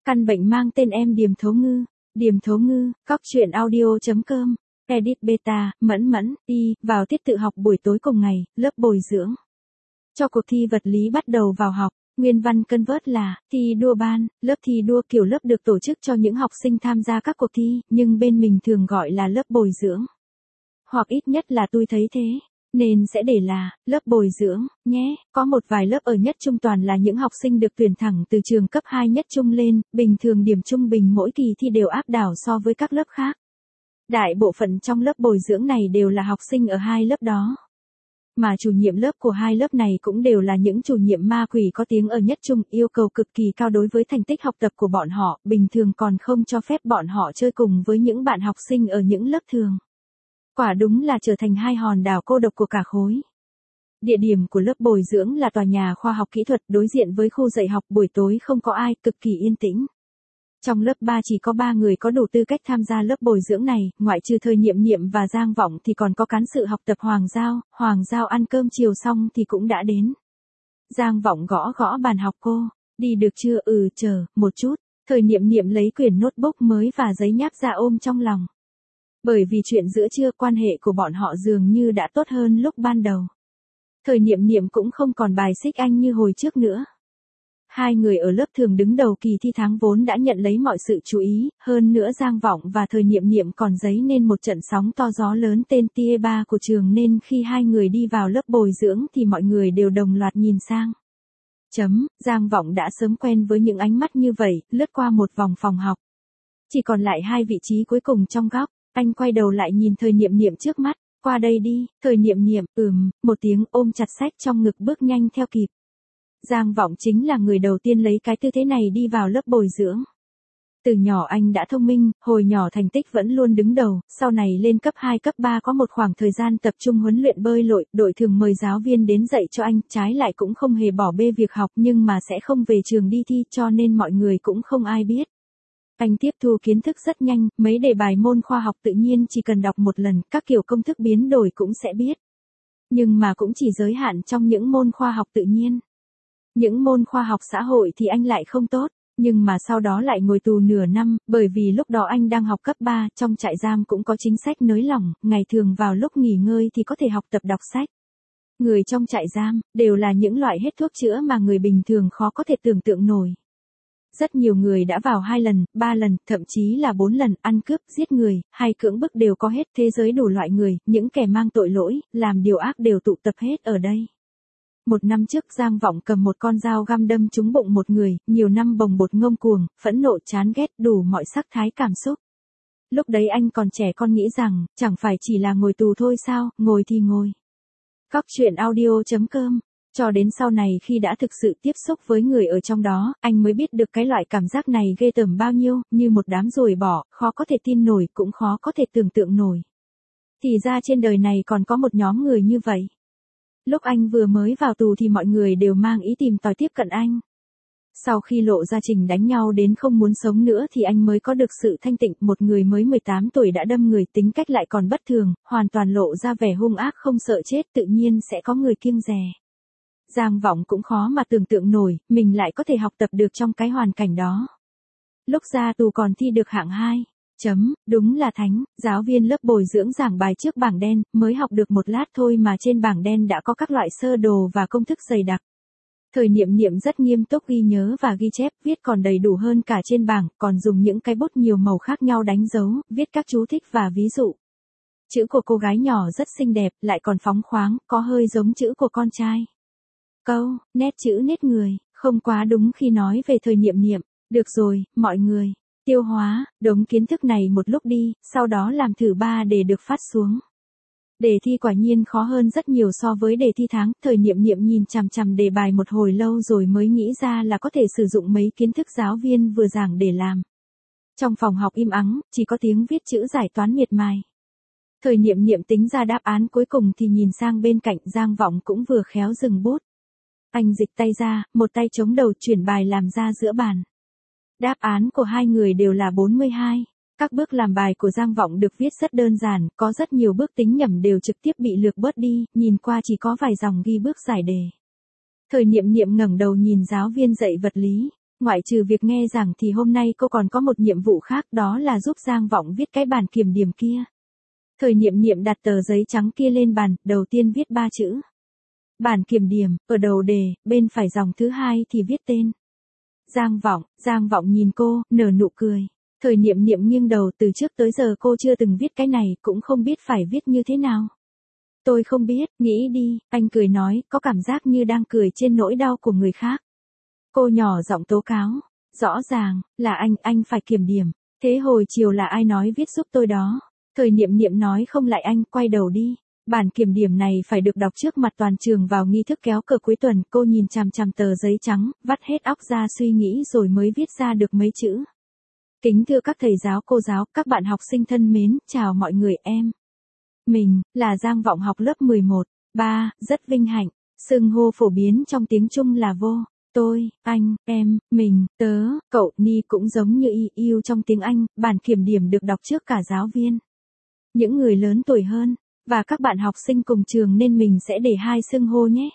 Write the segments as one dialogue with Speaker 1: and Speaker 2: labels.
Speaker 1: Căn bệnh mang tên em Điềm Thấu Ngư. Điềm Thấu Ngư, Cóc Truyện Audio.com, Edit Beta, Mẫn Mẫn, vào tiết tự học buổi tối cùng ngày, lớp bồi dưỡng. Cho cuộc thi vật lý bắt đầu vào học, nguyên văn cân vớt là, thi đua ban, lớp thi đua kiểu lớp được tổ chức cho những học sinh tham gia các cuộc thi, nhưng bên mình thường gọi là lớp bồi dưỡng. Hoặc ít nhất là tôi thấy thế. Nên sẽ để là, lớp bồi dưỡng, nhé. Có một vài lớp ở nhất trung toàn là những học sinh được tuyển thẳng từ trường cấp 2 nhất trung lên, bình thường điểm trung bình mỗi kỳ thi đều áp đảo so với các lớp khác. Đại bộ phận trong lớp bồi dưỡng này đều là học sinh ở hai lớp đó. Mà chủ nhiệm lớp của hai lớp này cũng đều là những chủ nhiệm ma quỷ có tiếng ở nhất trung, yêu cầu cực kỳ cao đối với thành tích học tập của bọn họ, bình thường còn không cho phép bọn họ chơi cùng với những bạn học sinh ở những lớp thường. Quả đúng là trở thành hai hòn đảo cô độc của cả khối. Địa điểm của lớp bồi dưỡng là tòa nhà khoa học kỹ thuật đối diện với khu dạy học, buổi tối không có ai, cực kỳ yên tĩnh. Trong lớp 3 chỉ có 3 người có đủ tư cách tham gia lớp bồi dưỡng này, ngoại trừ Thời Niệm Niệm và Giang Vọng thì còn có cán sự học tập Hoàng Giao ăn cơm chiều xong thì cũng đã đến. Giang Vọng gõ gõ bàn học cô, đi được chưa? Chờ, một chút. Thời Niệm Niệm lấy quyển notebook mới và giấy nháp ra ôm trong lòng. Bởi vì chuyện giữa trưa quan hệ của bọn họ dường như đã tốt hơn lúc ban đầu. Thời Niệm Niệm cũng không còn bài xích anh như hồi trước nữa. Hai người ở lớp thường đứng đầu kỳ thi tháng vốn đã nhận lấy mọi sự chú ý, hơn nữa Giang Vọng và Thời Niệm Niệm còn dấy nên một trận sóng to gió lớn tên Tia 3 của trường nên khi hai người đi vào lớp bồi dưỡng thì mọi người đều đồng loạt nhìn sang. Giang Vọng đã sớm quen với những ánh mắt như vậy, lướt qua một vòng phòng học. Chỉ còn lại hai vị trí cuối cùng trong góc. Anh quay đầu lại nhìn Thời Niệm Niệm trước mắt, qua đây đi. Thời Niệm Niệm, một tiếng ôm chặt sách trong ngực bước nhanh theo kịp. Giang Vọng chính là người đầu tiên lấy cái tư thế này đi vào lớp bồi dưỡng. Từ nhỏ anh đã thông minh, hồi nhỏ thành tích vẫn luôn đứng đầu, sau này lên cấp 2 cấp 3 có một khoảng thời gian tập trung huấn luyện bơi lội, đội thường mời giáo viên đến dạy cho anh, trái lại cũng không hề bỏ bê việc học nhưng mà sẽ không về trường đi thi cho nên mọi người cũng không ai biết. Anh tiếp thu kiến thức rất nhanh, mấy đề bài môn khoa học tự nhiên chỉ cần đọc một lần, các kiểu công thức biến đổi cũng sẽ biết. Nhưng mà cũng chỉ giới hạn trong những môn khoa học tự nhiên. Những môn khoa học xã hội thì anh lại không tốt, nhưng mà sau đó lại ngồi tù nửa năm, bởi vì lúc đó anh đang học cấp 3, trong trại giam cũng có chính sách nới lỏng, ngày thường vào lúc nghỉ ngơi thì có thể học tập đọc sách. Người trong trại giam, đều là những loại hết thuốc chữa mà người bình thường khó có thể tưởng tượng nổi. Rất nhiều người đã vào 2 lần, 3 lần, thậm chí là 4 lần, ăn cướp, giết người, hay cưỡng bức đều có hết, thế giới đủ loại người, những kẻ mang tội lỗi, làm điều ác đều tụ tập hết ở đây. Một năm trước Giang Vọng cầm một con dao găm đâm trúng bụng một người, nhiều năm bồng bột ngông cuồng, phẫn nộ chán ghét đủ mọi sắc thái cảm xúc. Lúc đấy anh còn trẻ con nghĩ rằng, chẳng phải chỉ là ngồi tù thôi sao, ngồi thì ngồi. Cóc Truyện Audio.com. Cho đến sau này khi đã thực sự tiếp xúc với người ở trong đó, anh mới biết được cái loại cảm giác này ghê tởm bao nhiêu, như một đám ruồi bọ, khó có thể tin nổi, cũng khó có thể tưởng tượng nổi. Thì ra trên đời này còn có một nhóm người như vậy. Lúc anh vừa mới vào tù thì mọi người đều mang ý tìm tòi tiếp cận anh. Sau khi lộ ra trình đánh nhau đến không muốn sống nữa thì anh mới có được sự thanh tịnh, một người mới 18 tuổi đã đâm người, tính cách lại còn bất thường, hoàn toàn lộ ra vẻ hung ác không sợ chết, tự nhiên sẽ có người kiêng dè. Giang Vọng cũng khó mà tưởng tượng nổi, mình lại có thể học tập được trong cái hoàn cảnh đó. Lúc ra tù còn thi được hạng 2. Đúng là thánh, giáo viên lớp bồi dưỡng giảng bài trước bảng đen, mới học được một lát thôi mà trên bảng đen đã có các loại sơ đồ và công thức dày đặc. Thời Niệm Niệm rất nghiêm túc ghi nhớ và ghi chép, viết còn đầy đủ hơn cả trên bảng, còn dùng những cái bút nhiều màu khác nhau đánh dấu, viết các chú thích và ví dụ. Chữ của cô gái nhỏ rất xinh đẹp, lại còn phóng khoáng, có hơi giống chữ của con trai. Câu, nét chữ nét người, không quá đúng khi nói về Thời Niệm Niệm. Được rồi, mọi người, tiêu hóa, đống kiến thức này một lúc đi, sau đó làm thử 3 để được phát xuống. Đề thi quả nhiên khó hơn rất nhiều so với đề thi tháng, Thời Niệm Niệm nhìn chằm chằm đề bài một hồi lâu rồi mới nghĩ ra là có thể sử dụng mấy kiến thức giáo viên vừa giảng để làm. Trong phòng học im ắng, chỉ có tiếng viết chữ giải toán miệt mài. Thời Niệm Niệm tính ra đáp án cuối cùng thì nhìn sang bên cạnh, Giang Vọng cũng vừa khéo dừng bút. Anh dịch tay ra, một tay chống đầu chuyển bài làm ra giữa bàn. Đáp án của hai người đều là 42. Các bước làm bài của Giang Vọng được viết rất đơn giản, có rất nhiều bước tính nhẩm đều trực tiếp bị lược bớt đi, nhìn qua chỉ có vài dòng ghi bước giải đề. Thời Niệm Niệm ngẩng đầu nhìn giáo viên dạy vật lý. Ngoại trừ việc nghe giảng thì hôm nay cô còn có một nhiệm vụ khác, đó là giúp Giang Vọng viết cái bản kiểm điểm kia. Thời Niệm Niệm đặt tờ giấy trắng kia lên bàn, đầu tiên viết 3 chữ. Bản kiểm điểm, ở đầu đề, bên phải dòng thứ hai thì viết tên. Giang Vọng nhìn cô, nở nụ cười. Thời Niệm Niệm nghiêng đầu, từ trước tới giờ cô chưa từng viết cái này, cũng không biết phải viết như thế nào. Tôi không biết, nghĩ đi, anh cười nói, có cảm giác như đang cười trên nỗi đau của người khác. Cô nhỏ giọng tố cáo, rõ ràng, là anh phải kiểm điểm. Thế hồi chiều là ai nói viết giúp tôi đó? Thời Niệm Niệm nói không lại anh, quay đầu đi. Bản kiểm điểm này phải được đọc trước mặt toàn trường vào nghi thức kéo cờ cuối tuần. Cô nhìn chằm chằm tờ giấy trắng, vắt hết óc ra suy nghĩ rồi mới viết ra được mấy chữ. Kính thưa các thầy giáo cô giáo, các bạn học sinh thân mến, chào mọi người em. Mình, là Giang Vọng học lớp 11. 3, rất vinh hạnh. Xưng hô phổ biến trong tiếng Trung là vô. Tôi, anh, em, mình, tớ, cậu, ni cũng giống như yêu trong tiếng Anh. Bản kiểm điểm được đọc trước cả giáo viên, những người lớn tuổi hơn, và các bạn học sinh cùng trường, nên mình sẽ để hai xưng hô nhé.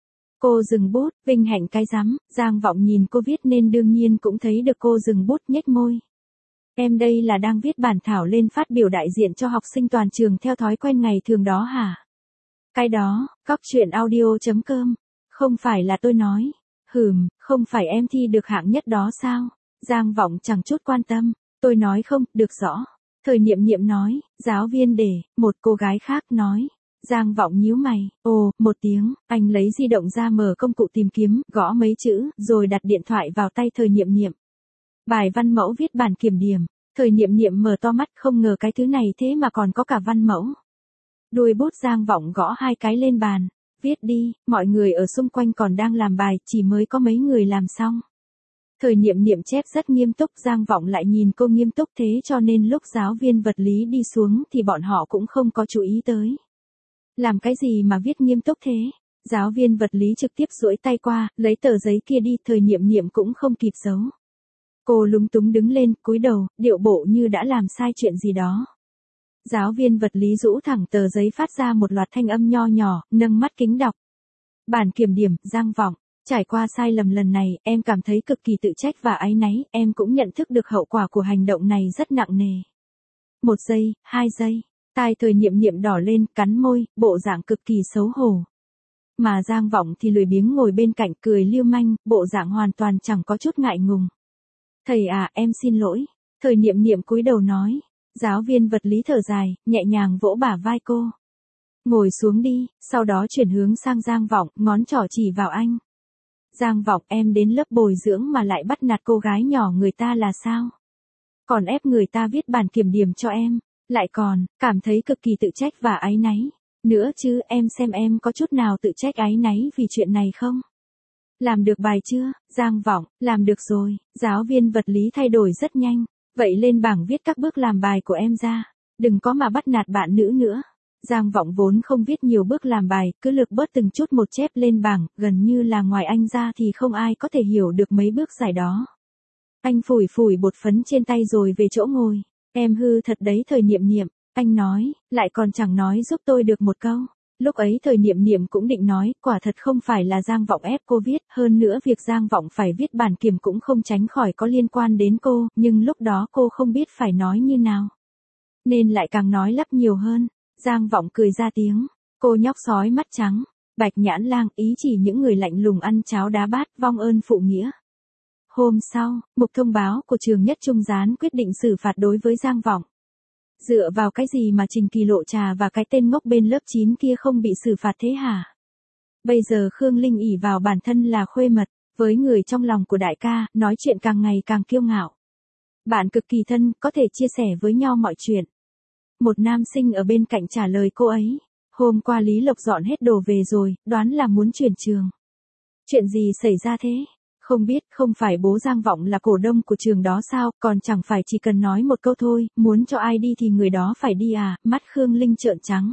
Speaker 1: Cô dừng bút, vinh hạnh cái rắm. Giang Vọng nhìn cô viết nên đương nhiên cũng thấy được cô dừng bút, nhếch môi. Em đây là đang viết bản thảo lên phát biểu đại diện cho học sinh toàn trường theo thói quen ngày thường đó hả? Cái đó, coctruyện.audio.com. Không phải là tôi nói. Không phải em thi được hạng nhất đó sao? Giang Vọng chẳng chút quan tâm. Tôi nói không, được rõ. Thời Niệm Niệm nói, giáo viên để, một cô gái khác nói. Giang Vọng nhíu mày, ồ, một tiếng, anh lấy di động ra mở công cụ tìm kiếm, gõ mấy chữ, rồi đặt điện thoại vào tay Thời Niệm Niệm. Bài văn mẫu viết bản kiểm điểm. Thời Niệm Niệm mở to mắt, không ngờ cái thứ này thế mà còn có cả văn mẫu. Đuôi bút Giang Vọng gõ 2 cái lên bàn. Viết đi, mọi người ở xung quanh còn đang làm bài, chỉ mới có mấy người làm xong. Thời Niệm Niệm chép rất nghiêm túc, Giang Vọng lại nhìn cô nghiêm túc thế cho nên lúc giáo viên vật lý đi xuống thì bọn họ cũng không có chú ý tới. Làm cái gì mà viết nghiêm túc thế? Giáo viên vật lý trực tiếp duỗi tay qua, lấy tờ giấy kia đi, Thời Niệm Niệm cũng không kịp giấu. Cô lúng túng đứng lên, cúi đầu, điệu bộ như đã làm sai chuyện gì đó. Giáo viên vật lý rũ thẳng tờ giấy, phát ra một loạt thanh âm nho nhỏ, nâng mắt kính đọc. Bản kiểm điểm, Giang Vọng. Trải qua sai lầm lần này, em cảm thấy cực kỳ tự trách và áy náy, em cũng nhận thức được hậu quả của hành động này rất nặng nề. 1 giây, 2 giây, tai Thời Niệm Niệm đỏ lên, cắn môi, bộ dạng cực kỳ xấu hổ. Mà Giang Vọng thì lười biếng ngồi bên cạnh cười lưu manh, bộ dạng hoàn toàn chẳng có chút ngại ngùng. Thầy à, em xin lỗi. Thời Niệm Niệm cúi đầu nói. Giáo viên vật lý thở dài, nhẹ nhàng vỗ bả vai cô. Ngồi xuống đi, sau đó chuyển hướng sang Giang Vọng, ngón trỏ chỉ vào anh. Giang Vọng, em đến lớp bồi dưỡng mà lại bắt nạt cô gái nhỏ người ta là sao? Còn ép người ta viết bản kiểm điểm cho em, lại còn, cảm thấy cực kỳ tự trách và áy náy. Nữa chứ, em xem em có chút nào tự trách áy náy vì chuyện này không? Làm được bài chưa? Giang Vọng, làm được rồi. Giáo viên vật lý thay đổi rất nhanh. Vậy lên bảng viết các bước làm bài của em ra. Đừng có mà bắt nạt bạn nữ nữa. Giang Vọng vốn không viết nhiều bước làm bài, cứ lược bớt từng chút một chép lên bảng, gần như là ngoài anh ra thì không ai có thể hiểu được mấy bước giải đó. Anh phủi phủi bột phấn trên tay rồi về chỗ ngồi. Em hư thật đấy Thời Niệm Niệm. Anh nói, lại còn chẳng nói giúp tôi được một câu. Lúc ấy Thời Niệm Niệm cũng định nói, quả thật không phải là Giang Vọng ép cô viết, hơn nữa việc Giang Vọng phải viết bản kiểm cũng không tránh khỏi có liên quan đến cô, nhưng lúc đó cô không biết phải nói như nào. Nên lại càng nói lắp nhiều hơn. Giang Vọng cười ra tiếng. Cô nhóc sói mắt trắng. Bạch Nhãn Lang, ý chỉ những người lạnh lùng ăn cháo đá bát, vong ơn phụ nghĩa. Hôm sau, mục thông báo của trường Nhất Trung dán quyết định xử phạt đối với Giang Vọng. Dựa vào cái gì mà Trình Kỳ Lộ Trà và cái tên ngốc bên lớp 9 kia không bị xử phạt thế hả? Bây giờ Khương Linh ỷ vào bản thân là khuê mật, với người trong lòng của đại ca, nói chuyện càng ngày càng kiêu ngạo. Bạn cực kỳ thân, có thể chia sẻ với nhau mọi chuyện. Một nam sinh ở bên cạnh trả lời cô ấy. Hôm qua Lý Lộc dọn hết đồ về rồi, đoán là muốn chuyển trường. Chuyện gì xảy ra thế? Không biết, không phải bố Giang Vọng là cổ đông của trường đó sao, còn chẳng phải chỉ cần nói một câu thôi, muốn cho ai đi thì người đó phải đi à, mắt Khương Linh trợn trắng.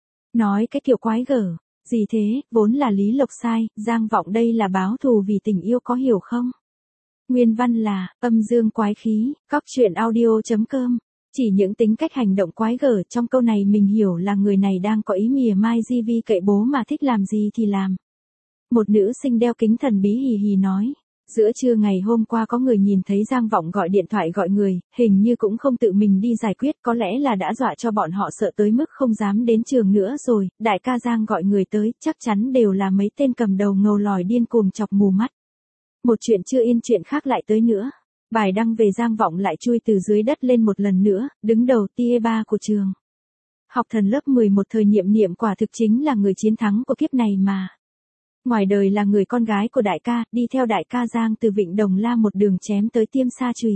Speaker 1: Nói cái kiểu quái gở, gì thế, vốn là Lý Lộc sai, Giang Vọng đây là báo thù vì tình yêu có hiểu không? Nguyên văn là, âm dương quái khí, coctruyện.audio.com. Chỉ những tính cách hành động quái gở trong câu này mình hiểu là người này đang có ý mỉa mai di vi cậy bố mà thích làm gì thì làm. Một nữ sinh đeo kính thần bí hì hì nói. Giữa trưa ngày hôm qua có người nhìn thấy Giang Vọng gọi điện thoại gọi người, hình như cũng không tự mình đi giải quyết, có lẽ là đã dọa cho bọn họ sợ tới mức không dám đến trường nữa rồi, đại ca Giang gọi người tới, chắc chắn đều là mấy tên cầm đầu ngầu lòi điên cuồng chọc mù mắt. Một chuyện chưa yên chuyện khác lại tới nữa. Bài đăng về Giang Vọng lại chui từ dưới đất lên một lần nữa, đứng đầu tier 3 của trường. Học thần lớp 11 thời Niệm Niệm quả thực chính là người chiến thắng của kiếp này mà. Ngoài đời là người con gái của đại ca, đi theo đại ca Giang từ Vịnh Đồng La một đường chém tới Tiêm Sa Chùy.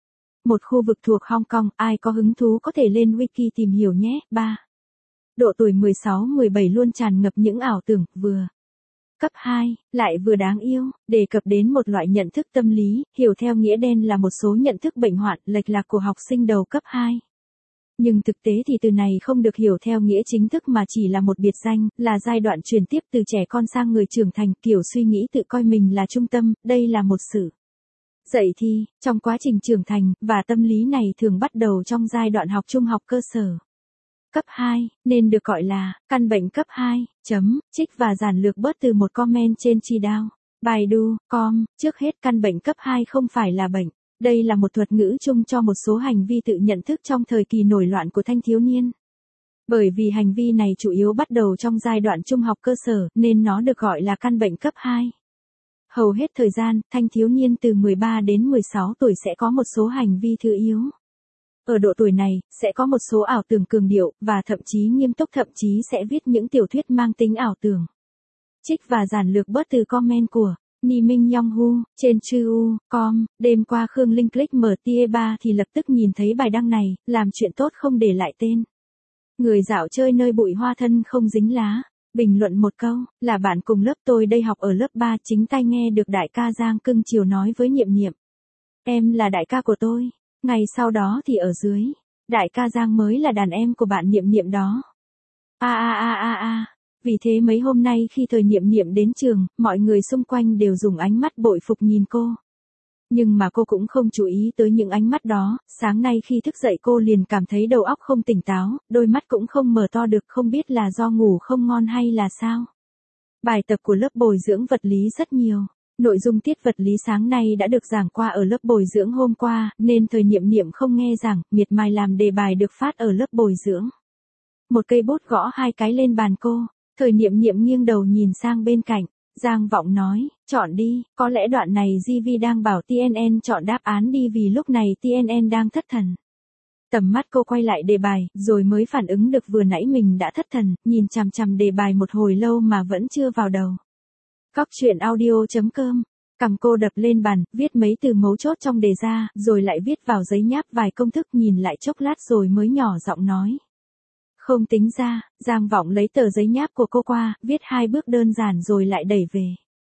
Speaker 1: Một khu vực thuộc Hong Kong, ai có hứng thú có thể lên wiki tìm hiểu nhé. 3. Độ tuổi 16-17 luôn tràn ngập những ảo tưởng, vừa cấp 2, lại vừa đáng yêu, đề cập đến một loại nhận thức tâm lý, hiểu theo nghĩa đen là một số nhận thức bệnh hoạn, lệch lạc của học sinh đầu cấp 2. Nhưng thực tế thì từ này không được hiểu theo nghĩa chính thức mà chỉ là một biệt danh, là giai đoạn chuyển tiếp từ trẻ con sang người trưởng thành, kiểu suy nghĩ tự coi mình là trung tâm, đây là một sự dậy thì, trong quá trình trưởng thành, và tâm lý này thường bắt đầu trong giai đoạn học trung học cơ sở. Cấp 2, nên được gọi là căn bệnh cấp 2, trích và giản lược bớt từ một comment trên Chidao, Baidu.com, trước hết căn bệnh cấp 2 không phải là bệnh. Đây là một thuật ngữ chung cho một số hành vi tự nhận thức trong thời kỳ nổi loạn của thanh thiếu niên. Bởi vì hành vi này chủ yếu bắt đầu trong giai đoạn trung học cơ sở, nên nó được gọi là căn bệnh cấp 2. Hầu hết thời gian, thanh thiếu niên từ 13 đến 16 tuổi sẽ có một số hành vi thứ yếu. Ở độ tuổi này, sẽ có một số ảo tưởng cường điệu, và thậm chí nghiêm túc, thậm chí sẽ viết những tiểu thuyết mang tính ảo tưởng. Trích và giản lược bớt từ comment của Ni Minh Yonghu trên Chu.com, đêm qua Khương Linh click mở tier 3 thì lập tức nhìn thấy bài đăng này, làm chuyện tốt không để lại tên. Người dạo chơi nơi bụi hoa thân không dính lá. Bình luận một câu, là bạn cùng lớp tôi đây học ở lớp 3, chính tai nghe được đại ca Giang cưng chiều nói với Niệm Niệm. Em là đại ca của tôi. Ngày sau đó thì ở dưới, đại ca Giang mới là đàn em của bạn Niệm Niệm đó. Vì thế mấy hôm nay khi thời Niệm Niệm đến trường, mọi người xung quanh đều dùng ánh mắt bội phục nhìn cô. Nhưng mà cô cũng không chú ý tới những ánh mắt đó, sáng nay khi thức dậy cô liền cảm thấy đầu óc không tỉnh táo, đôi mắt cũng không mở to được, không biết là do ngủ không ngon hay là sao. Bài tập của lớp bồi dưỡng vật lý rất nhiều. Nội dung tiết vật lý sáng nay đã được giảng qua ở lớp bồi dưỡng hôm qua, nên thời Niệm Niệm không nghe giảng, miệt mài làm đề bài được phát ở lớp bồi dưỡng. Một cây bút gõ 2 cái lên bàn cô, thời Niệm Niệm nghiêng đầu nhìn sang bên cạnh, Giang Vọng nói, chọn đi, có lẽ đoạn này GV đang bảo TNN chọn đáp án đi vì lúc này TNN đang thất thần. Tầm mắt cô quay lại đề bài, rồi mới phản ứng được vừa nãy mình đã thất thần, nhìn chằm chằm đề bài một hồi lâu mà vẫn chưa vào đầu. Cóc truyện audio.com, cằm cô đập lên bàn, viết mấy từ mấu chốt trong đề ra, rồi lại viết vào giấy nháp vài công thức, nhìn lại chốc lát rồi mới nhỏ giọng nói. Không tính ra, Giang Vọng lấy tờ giấy nháp của cô qua, viết 2 bước đơn giản rồi lại đẩy về.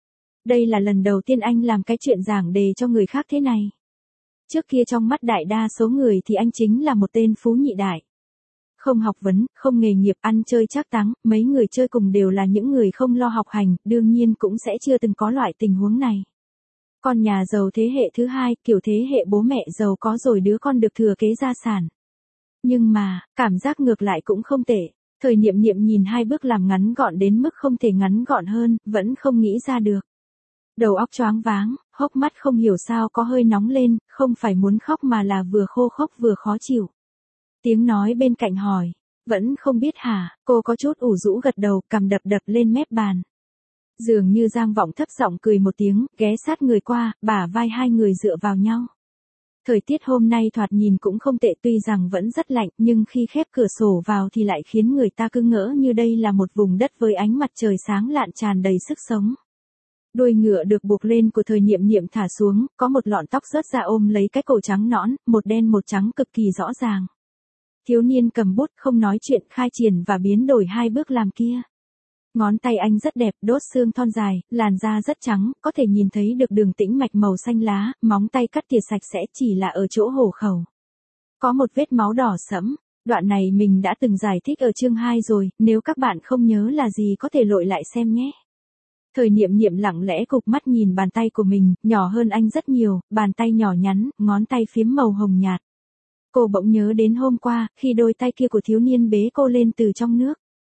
Speaker 1: Đây là lần đầu tiên anh làm cái chuyện giảng đề cho người khác thế này. Trước kia trong mắt đại đa số người thì anh chính là một tên phú nhị đại. Không học vấn, không nghề nghiệp, ăn chơi trác táng, mấy người chơi cùng đều là những người không lo học hành, đương nhiên cũng sẽ chưa từng có loại tình huống này. Con nhà giàu thế hệ thứ 2, kiểu thế hệ bố mẹ giàu có rồi đứa con được thừa kế gia sản. Nhưng mà, cảm giác ngược lại cũng không tệ. Thời Niệm Niệm nhìn 2 bước làm ngắn gọn đến mức không thể ngắn gọn hơn, vẫn không nghĩ ra được. Đầu óc choáng váng, hốc mắt không hiểu sao có hơi nóng lên, không phải muốn khóc mà là vừa khô khốc vừa khó chịu. Tiếng nói bên cạnh hỏi, vẫn không biết hả, cô có chút ủ rũ gật đầu, cằm đập đập lên mép bàn. Dường như Giang Vọng thấp giọng cười một tiếng, ghé sát người qua, bả vai hai người dựa vào nhau. Thời tiết hôm nay thoạt nhìn cũng không tệ, tuy rằng vẫn rất lạnh, nhưng khi khép cửa sổ vào thì lại khiến người ta cứ ngỡ như đây là một vùng đất với ánh mặt trời sáng lạn tràn đầy sức sống. Đuôi ngựa được buộc lên của thời Niệm Niệm thả xuống, có một lọn tóc rớt ra ôm lấy cái cổ trắng nõn, một đen một trắng cực kỳ rõ ràng. Thiếu niên cầm bút không nói chuyện, khai triển và biến đổi 2 bước làm kia. Ngón tay anh rất đẹp, đốt xương thon dài, làn da rất trắng, có thể nhìn thấy được đường tĩnh mạch màu xanh lá, móng tay cắt tỉa sạch sẽ, chỉ là ở chỗ hổ khẩu. Có một vết máu đỏ sẫm, đoạn này mình đã từng giải thích ở chương 2 rồi, nếu các bạn không nhớ là gì có thể lội lại xem nhé. Thời Niệm Niệm lặng lẽ cụp mắt nhìn bàn tay của mình, nhỏ hơn anh rất nhiều, bàn tay nhỏ nhắn, ngón tay phím màu hồng nhạt. Cô bỗng nhớ đến hôm qua, khi đôi tay kia của thiếu niên bế cô lên từ trong nước.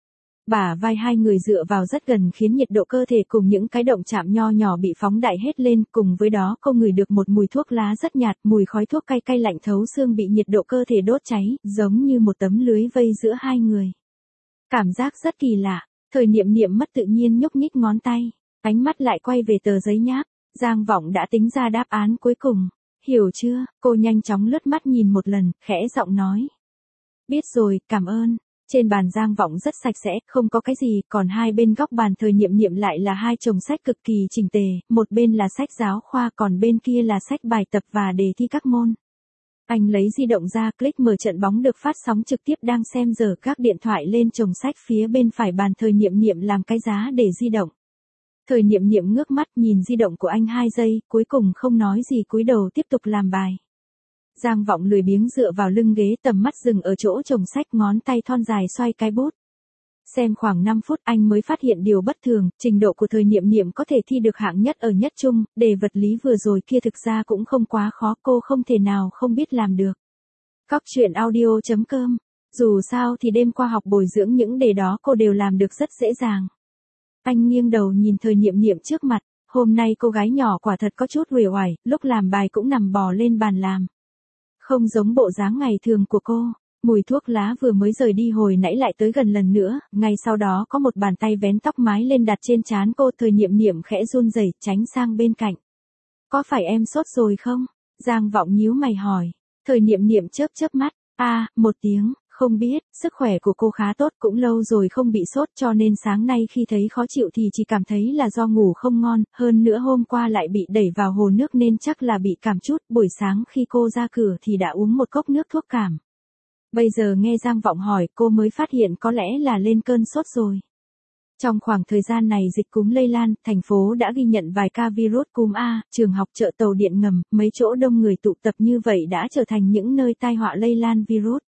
Speaker 1: Bả vai hai người dựa vào rất gần khiến nhiệt độ cơ thể cùng những cái động chạm nho nhỏ bị phóng đại hết lên, cùng với đó cô ngửi được một mùi thuốc lá rất nhạt, mùi khói thuốc cay cay lạnh thấu xương bị nhiệt độ cơ thể đốt cháy, giống như một tấm lưới vây giữa hai người. Cảm giác rất kỳ lạ, Thời Niệm Niệm mất tự nhiên nhúc nhích ngón tay, ánh mắt lại quay về tờ giấy nháp, Giang Vọng đã tính ra đáp án cuối cùng. Hiểu chưa? Cô nhanh chóng lướt mắt nhìn một lần, khẽ giọng nói. Biết rồi, cảm ơn. Trên bàn Giang Vọng rất sạch sẽ, không có cái gì, còn hai bên góc bàn Thời Niệm Niệm lại là hai chồng sách cực kỳ chỉnh tề, một bên là sách giáo khoa còn bên kia là sách bài tập và đề thi các môn. Anh lấy di động ra, click mở trận bóng được phát sóng trực tiếp đang xem giờ các điện thoại lên chồng sách phía bên phải bàn Thời Niệm Niệm làm cái giá để di động. Thời Niệm Niệm ngước mắt nhìn di động của anh 2 giây, cuối cùng không nói gì cúi đầu tiếp tục làm bài. Giang Vọng lười biếng dựa vào lưng ghế, tầm mắt dừng ở chỗ chồng sách, ngón tay thon dài xoay cái bút. Xem khoảng 5 phút anh mới phát hiện điều bất thường, trình độ của Thời Niệm Niệm có thể thi được hạng nhất ở nhất trung, đề vật lý vừa rồi kia thực ra cũng không quá khó, cô không thể nào không biết làm được. Cóc truyện audio.com. Dù sao thì đêm qua học bồi dưỡng những đề đó cô đều làm được rất dễ dàng. Anh nghiêng đầu nhìn Thời Niệm Niệm trước mặt, hôm nay cô gái nhỏ quả thật có chút uể oải, lúc làm bài cũng nằm bò lên bàn làm. Không giống bộ dáng ngày thường của cô, mùi thuốc lá vừa mới rời đi hồi nãy lại tới gần lần nữa, ngay sau đó có một bàn tay vén tóc mái lên đặt trên trán cô. Thời Niệm Niệm khẽ run rẩy tránh sang bên cạnh. Có phải em sốt rồi không? Giang Vọng nhíu mày hỏi. Thời Niệm Niệm chớp chớp mắt, một tiếng. Không biết, sức khỏe của cô khá tốt, cũng lâu rồi không bị sốt cho nên sáng nay khi thấy khó chịu thì chỉ cảm thấy là do ngủ không ngon, hơn nữa hôm qua lại bị đẩy vào hồ nước nên chắc là bị cảm chút, buổi sáng khi cô ra cửa thì đã uống một cốc nước thuốc cảm. Bây giờ nghe Giang Vọng hỏi cô mới phát hiện có lẽ là lên cơn sốt rồi. Trong khoảng thời gian này dịch cúm lây lan, thành phố đã ghi nhận vài ca virus cúm A, trường học, chợ, tàu điện ngầm, mấy chỗ đông người tụ tập như vậy đã trở thành những nơi tai họa lây lan virus.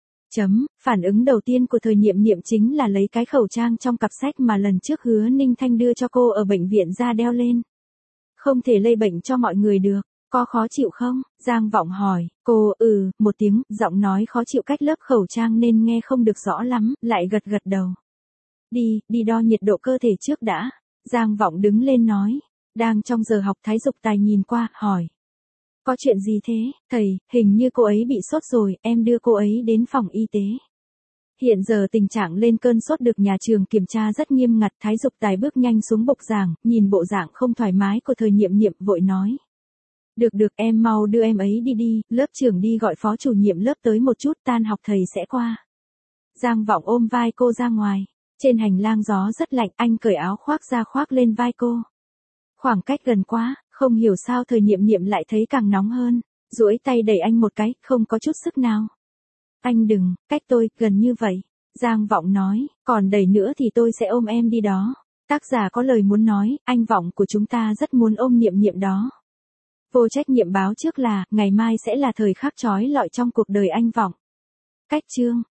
Speaker 1: Phản ứng đầu tiên của Thời Niệm Niệm chính là lấy cái khẩu trang trong cặp sách mà lần trước Hứa Ninh Thanh đưa cho cô ở bệnh viện ra đeo lên. Không thể lây bệnh cho mọi người được, có khó chịu không? Giang Vọng hỏi, cô một tiếng, giọng nói khó chịu cách lớp khẩu trang nên nghe không được rõ lắm, lại gật gật đầu. Đi đo nhiệt độ cơ thể trước đã. Giang Vọng đứng lên nói, đang trong giờ học Thái Dục Tài nhìn qua, hỏi. Có chuyện gì thế, thầy, hình như cô ấy bị sốt rồi, em đưa cô ấy đến phòng y tế. Hiện giờ tình trạng lên cơn sốt được nhà trường kiểm tra rất nghiêm ngặt. Thái Dục Tài bước nhanh xuống bục giảng, nhìn bộ dạng không thoải mái của Thời Niệm Niệm vội nói. Được em mau đưa em ấy đi, lớp trưởng đi gọi phó chủ nhiệm lớp tới một chút, tan học thầy sẽ qua. Giang Vọng ôm vai cô ra ngoài, trên hành lang gió rất lạnh, anh cởi áo khoác ra khoác lên vai cô. Khoảng cách gần quá, không hiểu sao Thời Niệm Niệm lại thấy càng nóng hơn, duỗi tay đẩy anh một cái, không có chút sức nào. Anh đừng, cách tôi, gần như vậy. Giang Vọng nói, còn đẩy nữa thì tôi sẽ ôm em đi đó. Tác giả có lời muốn nói, anh Vọng của chúng ta rất muốn ôm Niệm Niệm đó. Vô trách nhiệm báo trước là, ngày mai sẽ là thời khắc chói lọi trong cuộc đời anh Vọng. Cách chương.